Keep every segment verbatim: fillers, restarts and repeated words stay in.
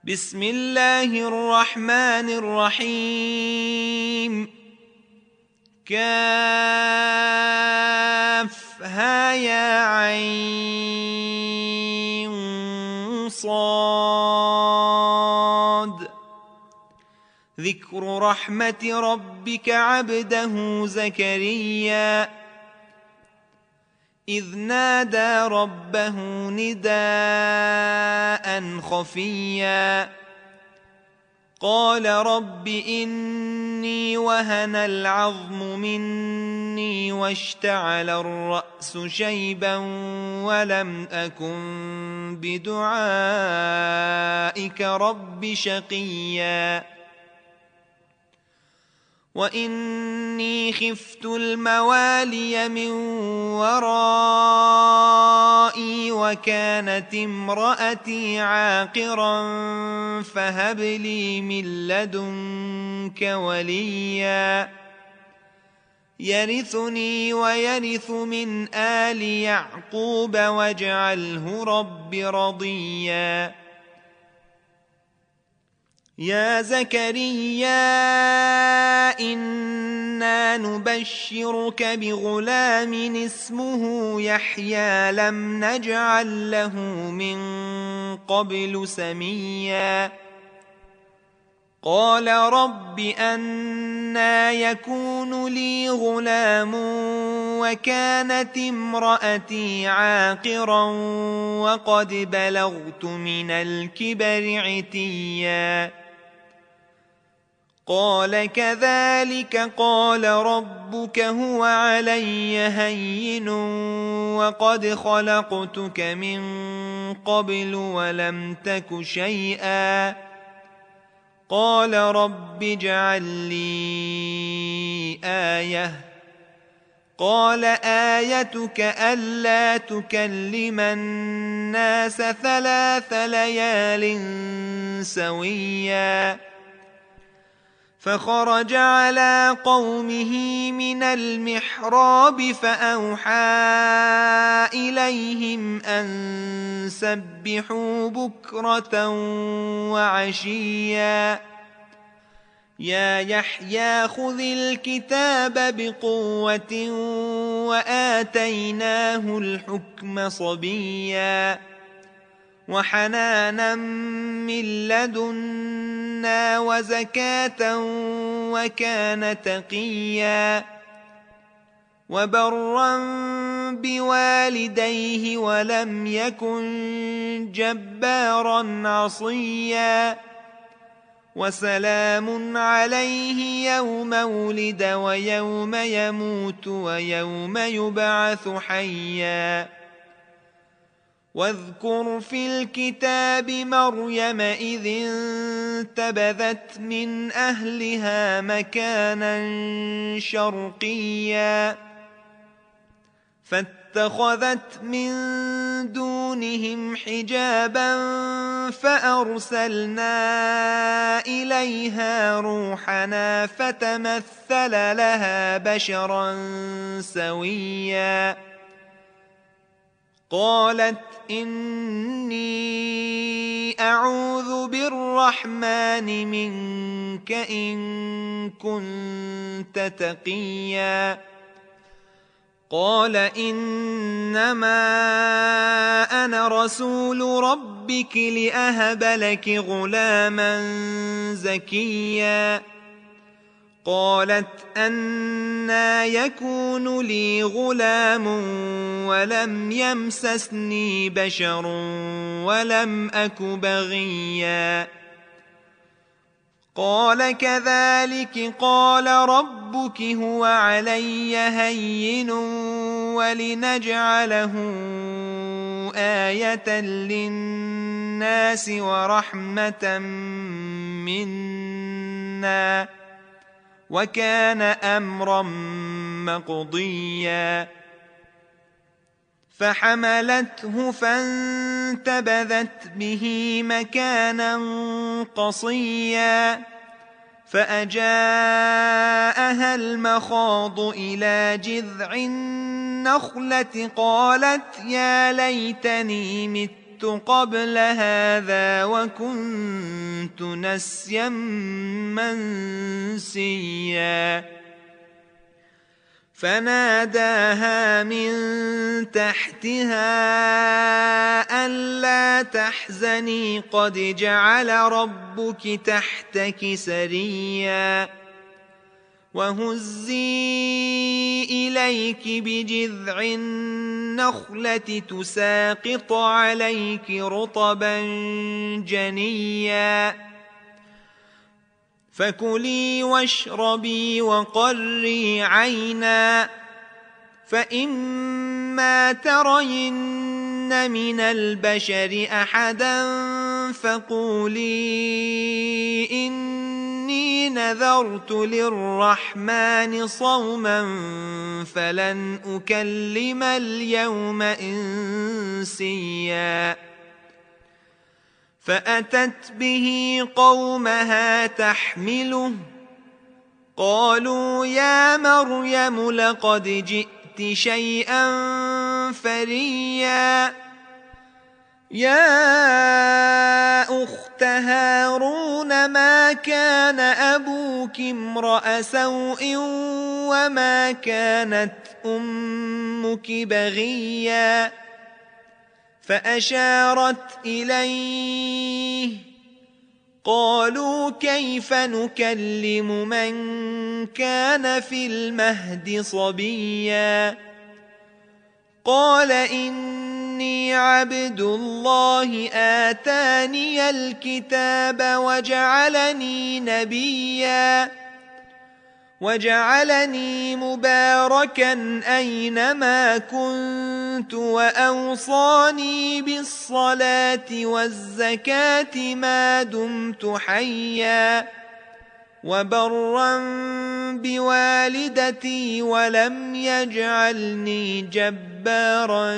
بسم الله الرحمن الرحيم. كافها يا عين صاد. ذكر رحمة ربك عبده زكريا إذ نادى ربه نداء خفيا قال رب إني وهن العظم مني واشتعل الرأس شيبا ولم أكن بدعائك رب شقيا وإني خفت الموالي من ورائي وكانت امرأتي عاقرا فهب لي من لدنك وليا يرثني ويرث من آل يعقوب واجعله رب رضيا. يا زكريا إنا نبشرك بغلام اسمه يحيى لم نجعل له من قبل سميا قال رب أنى يكون لي غلام وكانت امرأتي عاقرا وقد بلغت من الكبر عتيا قال كذلك قال ربك هو علي هين وقد خلقتك من قبل ولم تك شيئا قال رب اجعل لي آية قال آيتك ألا تكلم الناس ثلاث ليال سويا فخرج على قومه من المحراب فأوحى إليهم أن سبحوا بكرة وعشيا يا يحيى خذ الكتاب بقوة وآتيناه الحكم صبيا وحنانا من لدنا وزكاة وكان تقيا وبرا بوالديه ولم يكن جبارا عصيا وسلام عليه يوم ولد ويوم يموت ويوم يبعث حيا واذكر في الكتاب مريم إذ انتبذت من أهلها مكانا شرقيا فاتخذت من دونهم حجابا فأرسلنا إليها روحنا فتمثل لها بشرا سويا قالت إني أعوذ بالرحمن منك إن كنت تقيا قال إنما أنا رسول ربك لأهب لك غلاما زكيا قالت أنى يكون لي غلام ولم يمسسني بشر ولم أك بغيا قال كذلك قال ربك هو علي هين ولنجعله آية للناس ورحمة منا وكان أمرا مقضيا فحملته فانتبذت به مكانا قصيا فأجاءها المخاض إلى جذع النخلة قالت يا ليتني مت مت قبل هذا وكنت نسيا منسيا فناداها من تحتها ألا تحزني قد جعل ربك تحتك سريا وهزي إليك بجذع النخلة تساقط عليك رطبا جنيا فكلي واشربي وقري عينا فإما ترين من البشر أحدا فقولي إني نذرت للرحمن صوما فلن أكلم اليوم إنسيا فأتت به قومها تحمله قالوا يا مريم لقد جئت شيئا فريا يا أخت هارون ما كان أبوك امرأ سوء وما كانت أمك بغيا فأشارت إليه قالوا كيف نكلم من كان في المهد صبيا قال إني عبد الله آتاني الكتاب وجعلني نبيا وجعلني مباركا أينما كنت وأوصاني بالصلاة والزكاة ما دمت حيا وبرا بوالدتي ولم يجعلني جبارا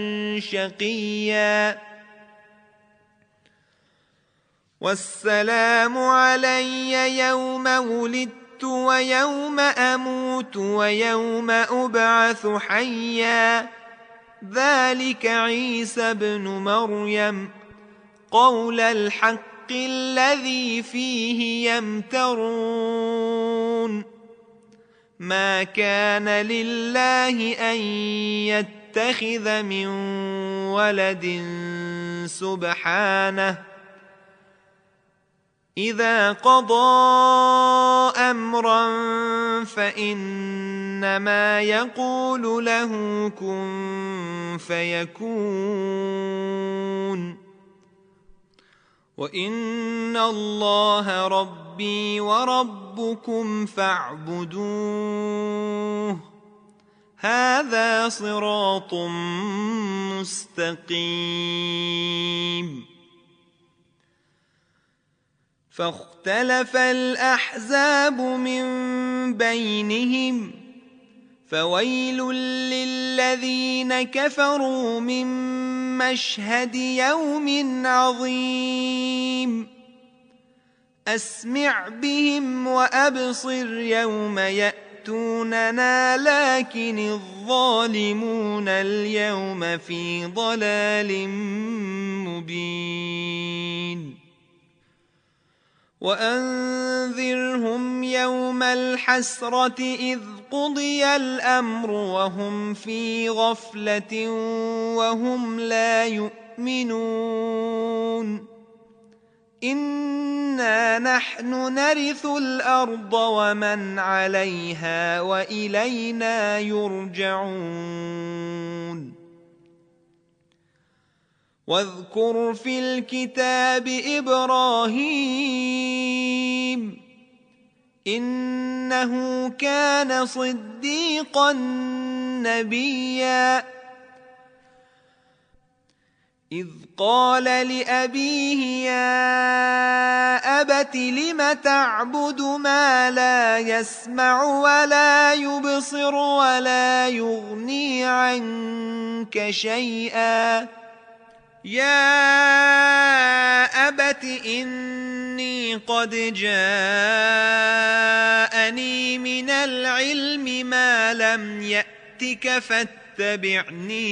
شقيا والسلام علي يوم ولدت ويوم أموت ويوم أبعث حيا ذلك عيسى بن مريم قول الحق الذي فيه يمترون ما كان لله أن يتخذ من ولد سبحانه إذا قضى أمرا فإنما يقول له كن فيكون وإن الله ربي وربكم فاعبدوه هذا صراط مستقيم فاختلف الأحزاب من بينهم فويل للذين كفروا من مشهد يوم عظيم أسمع بهم وأبصر يوم يأتوننا لكن الظالمون اليوم في ضلال مبين وأنذرهم يوم الحسرة إذ قضي الأمر وهم في غفلة وهم لا يؤمنون إنا نحن نرث الأرض ومن عليها وإلينا يرجعون واذكر في الكتاب إبراهيم إنه كان صديقا نبيا إذ قال لأبيه يا أبت لم تعبد ما لا يسمع ولا يبصر ولا يغني عنك شيئا يا أبت إني قد جاءني من العلم ما لم يأتك فاتبعني فاتبعني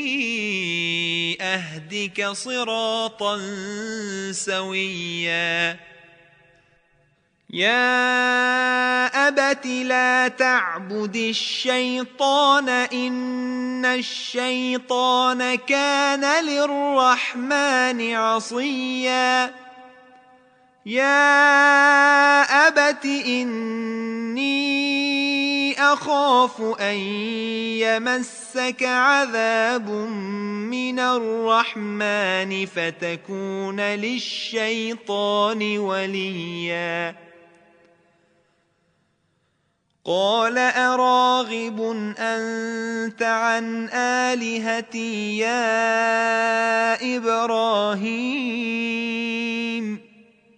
أهدك صراطا سويا يا أبت لا تعبد الشيطان إن الشيطان كان للرحمن عصيا يا أبت إني أخاف أن يمسك عذاب من الرحمن فتكون للشيطان وليا قال أراغب أنت عن آلهتي يا إبراهيم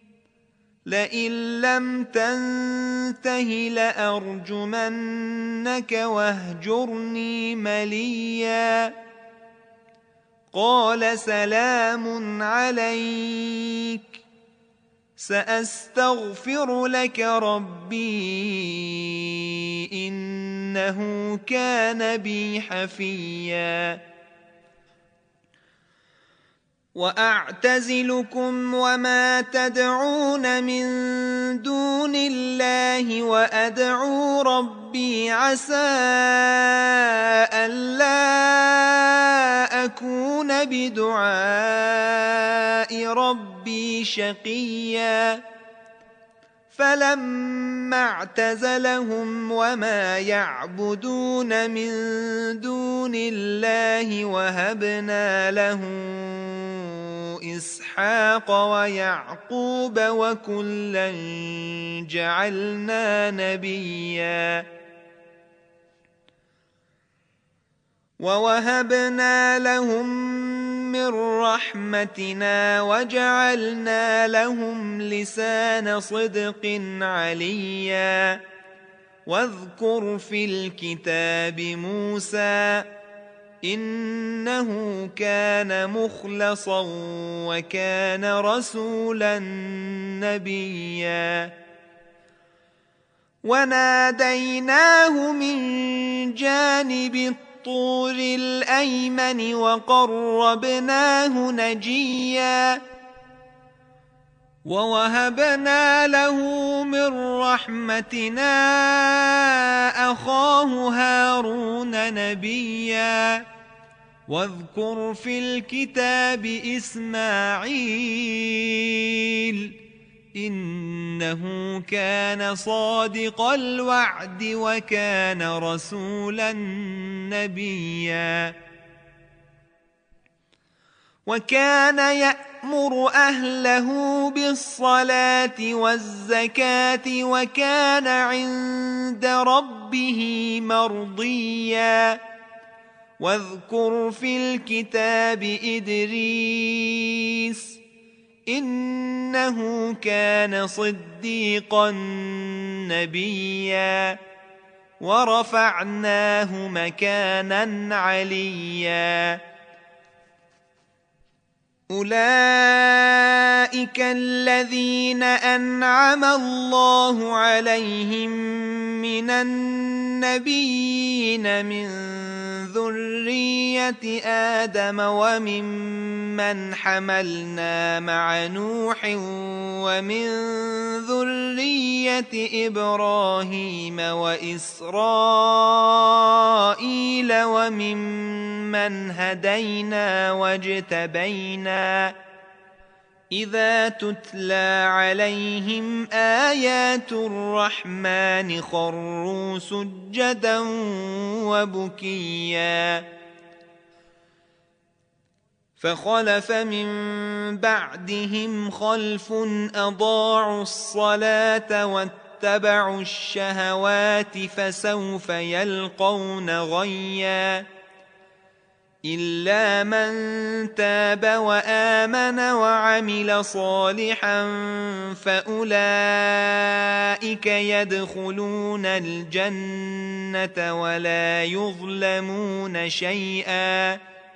لئن لم تنته لأرجمنك واهجرني مليا قال سلام عليك سأستغفر لك ربي إنه كان بي حفيا وأعتزلكم وما تدعون من دون الله وأدعو ربي عسى ألا أكون بدعاء ربي شقيا فلما اعتزلهم وما يعبدون من دون الله وهبنا له إسحاق ويعقوب وكلا جعلنا نبيا ووهبنا لهم من رحمتنا وجعلنا لهم لسان صدق عليا واذكر في الكتاب موسى إنه كان مخلصا وكان رسولا نبيا وناديناه من جانب الطور الأيمن وقربناه نجيا ووهبنا له من رحمتنا أخاه هارون نبيا واذكر في الكتاب إسماعيل إنه كان صادق الوعد وكان رسولا نبيا وكان يأمر أهله بالصلاة والزكاة وكان عند ربه مرضيا واذكر في الكتاب إدريس إنه كان صديقا نبيا ورفعناه مكانا عليا أولئك الذين أنعم الله عليهم من النبيين من ذرية آدم وممن حملنا مع نوح ومن ذرية إبراهيم وإسرائيل وممن هدينا واجتبينا إذا تتلى عليهم آيات الرحمن خروا سجدا وبكيا فخلف من بعدهم خلف أضاعوا الصلاة واتبعوا الشهوات فسوف يلقون غيا إلا من تاب وآمن وعمل صالحا فأولئك يدخلون الجنة ولا يظلمون شيئا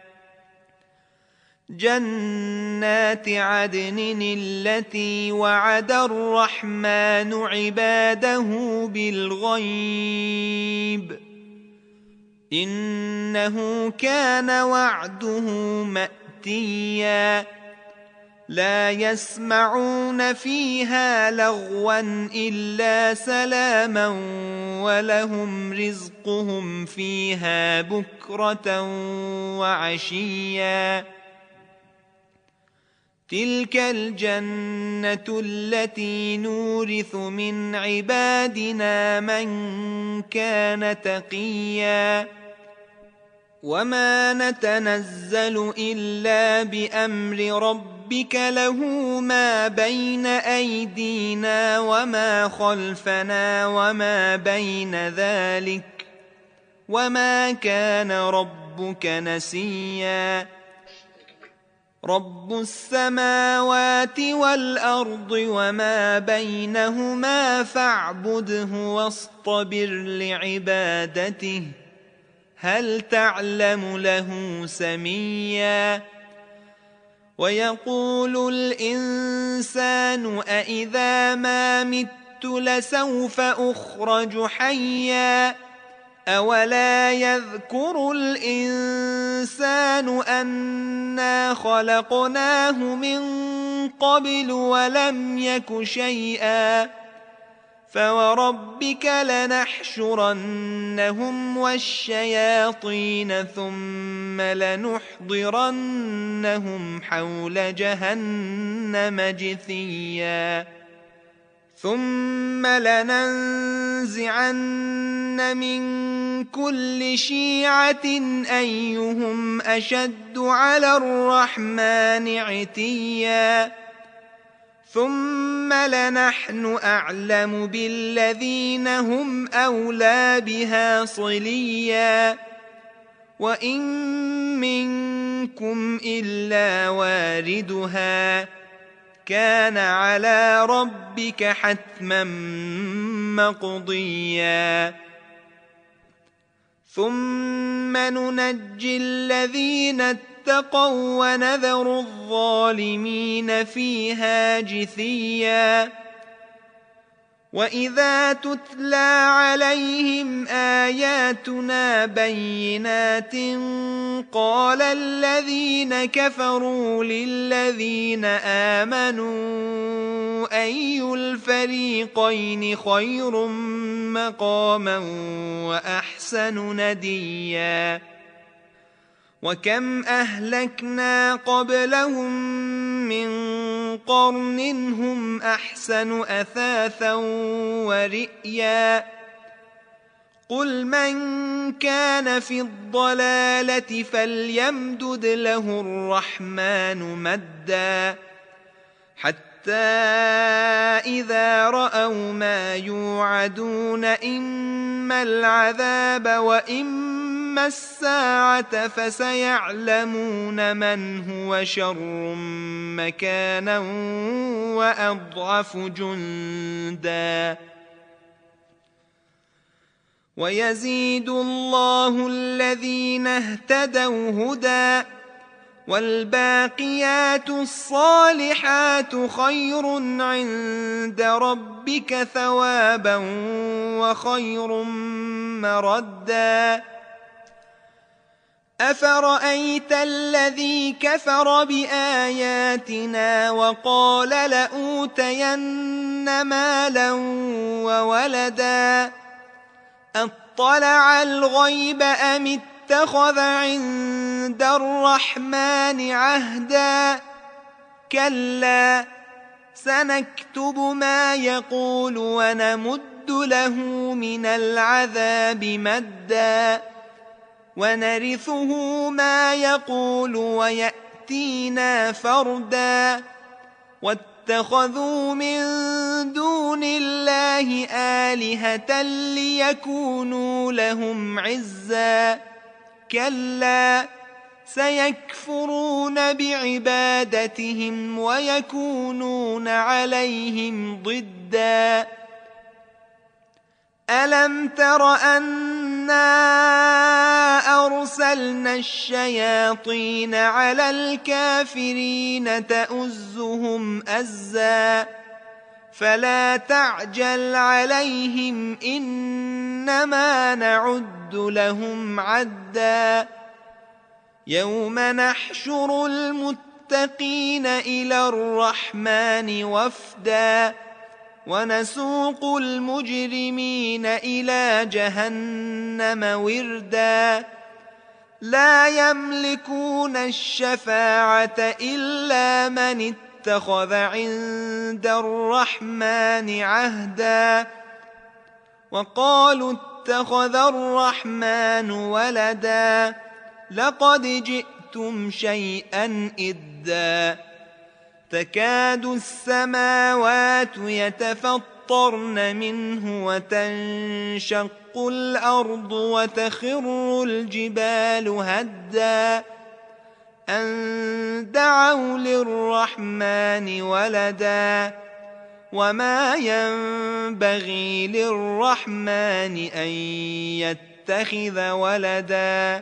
جنات عدن التي وعد الرحمن عباده بالغيب إنه كان وعده مأتيا لا يسمعون فيها لغوا إلا سلاما ولهم رزقهم فيها بكرة وعشيا تلك الجنة التي نورث من عبادنا من كان تقيا وما نتنزل إلا بأمر ربك له ما بين أيدينا وما خلفنا وما بين ذلك وما كان ربك نسيا رب السماوات والأرض وما بينهما فاعبده واصطبر لعبادته هل تعلم له سميا ويقول الإنسان أإذا ما مت لسوف أخرج حيا أولا يذكر الإنسان أنا خلقناه من قبل ولم يك شيئا فوربك لنحشرنهم والشياطين ثم لنحضرنهم حول جهنم جثيا ثم لننزعن من كل شيعة أيهم أشد على الرحمن عتيا ثم لنحن أعلم بالذين هم أولى بها صليا وإن منكم إلا واردها كان على ربك حتما مقضيا ثم ننجي الذين اتقوا ونذر الظالمين فيها جثيا وإذا تتلى عليهم آياتنا بينات قال الذين كفروا للذين آمنوا أي الفريقين خير مقاما وأحسن نديا وكم أهلكنا قبلهم من قرن هم أحسن أثاثا ورئيا قل من كان في الضلالة فليمدد له الرحمن مدا حتى إذا رأوا ما يوعدون إما العذاب وإما الساعة فسيعلمون من هو شر مكانا وأضعف جندا ويزيد الله الذين اهتدوا هدى والباقيات الصالحات خير عند ربك ثوابا وخير مردا أفرأيت الذي كفر بآياتنا وقال لأوتين مالا وولدا أطلع الغيب أم اتخذ عند الرحمن عهدا كلا سنكتب ما يقول ونمد له من العذاب مدا ونرثه ما يقول ويأتينا فردا واتخذوا من دون الله آلهة ليكونوا لهم عزا كلا سيكفرون بعبادتهم ويكونون عليهم ضدا ألم تر أنا أرسلنا الشياطين على الكافرين تؤزهم أزا فلا تعجل عليهم إن إنما نعد لهم عدا يوم نحشر المتقين إلى الرحمن وفدا ونسوق المجرمين إلى جهنم وردا لا يملكون الشفاعة إلا من اتخذ عند الرحمن عهدا وقالوا اتخذ الرحمن ولدا لقد جئتم شيئا إدا تكاد السماوات يتفطرن منه وتنشق الأرض وتخر الجبال هدا أن دعوا للرحمن ولدا وما ينبغي للرحمن أن يتخذ ولدا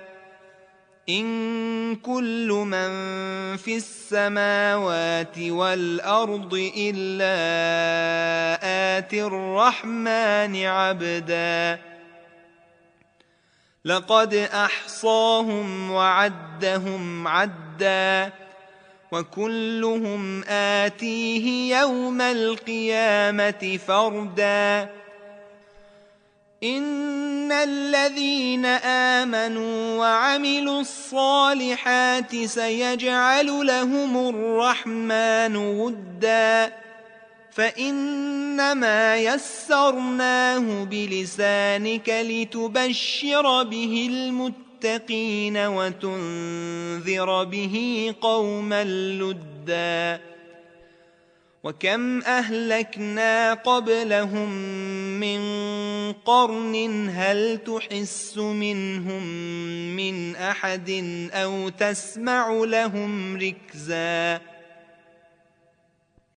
إن كل من في السماوات والأرض إلا آتي الرحمن عبدا لقد أحصاهم وعدهم عدا وكلهم آتيه يوم القيامة فردا إن الذين آمنوا وعملوا الصالحات سيجعل لهم الرحمن ودا فإنما يسرناه بلسانك لتبشر به المتقين وتنذر به قوما لدا وكم أهلكنا قبلهم من قرن هل تحس منهم من أحد أو تسمع لهم ركزا